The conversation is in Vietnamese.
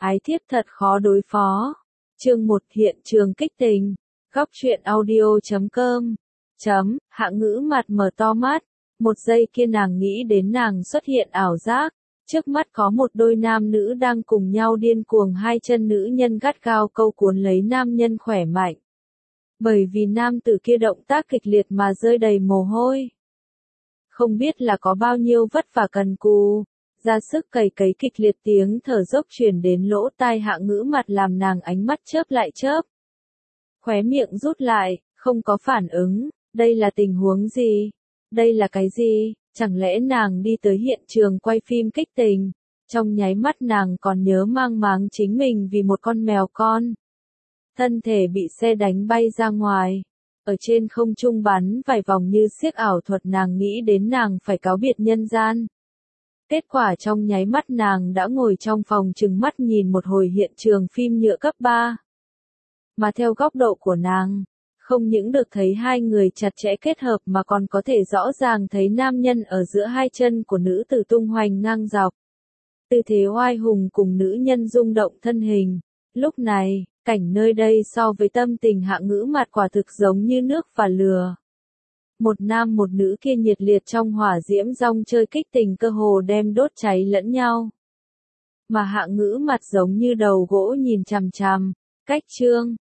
Ái thiếp thật khó đối phó. Chương 1 hiện trường kích tình. Góc truyện audio.com. Hạ Ngữ mặt mở to mắt. Một giây kia nàng nghĩ đến nàng xuất hiện ảo giác. Trước mắt có một đôi nam nữ đang cùng nhau điên cuồng, hai chân nữ nhân gắt gao câu cuốn lấy nam nhân khỏe mạnh. Bởi vì nam tử kia động tác kịch liệt mà rơi đầy mồ hôi. Không biết là có bao nhiêu vất vả cần cù. Ra sức cày cấy, kịch liệt tiếng thở dốc truyền đến lỗ tai Hạ Ngữ mặt làm nàng ánh mắt chớp lại chớp. Khóe miệng rút lại, không có phản ứng. Đây là tình huống gì? Đây là cái gì? Chẳng lẽ nàng đi tới hiện trường quay phim kích tình? Trong nháy mắt nàng còn nhớ mang máng chính mình vì một con mèo con. Thân thể bị xe đánh bay ra ngoài. Ở trên không trung bắn vài vòng như xiếc ảo thuật, nàng nghĩ đến nàng phải cáo biệt nhân gian. Kết quả trong nháy mắt nàng đã ngồi trong phòng trừng mắt nhìn một hồi hiện trường phim nhựa cấp 3. Mà theo góc độ của nàng, không những được thấy hai người chặt chẽ kết hợp mà còn có thể rõ ràng thấy nam nhân ở giữa hai chân của nữ tử tung hoành ngang dọc. Tư thế oai hùng cùng nữ nhân rung động thân hình. Lúc này, cảnh nơi đây so với tâm tình Hạ Ngữ mặt quả thực giống như nước và lửa. Một nam một nữ kia nhiệt liệt trong hỏa diễm rong chơi kích tình, cơ hồ đem đốt cháy lẫn nhau. Mà Hạ Ngữ mặt giống như đầu gỗ nhìn chằm chằm. Cách chương